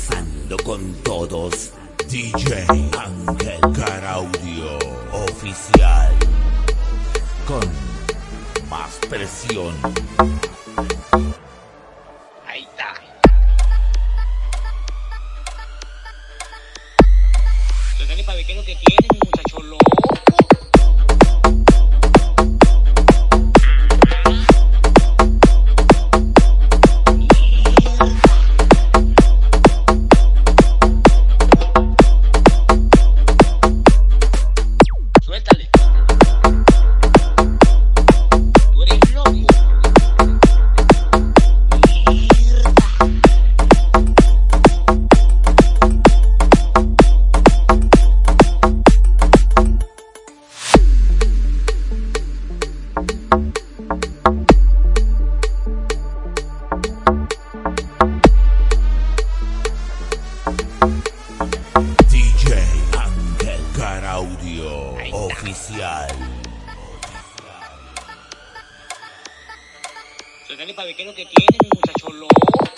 arrasando con todos. DJ Ángel Caraudio oficial. Con más presión. Ahí está. Entonces, para ver qué es lo que quieren, muchachos locos. Suéltale. Tú eres loco. DJ Ángel Caraudio oficial. Entonces, para ver qué es lo que quieren, muchachos locos.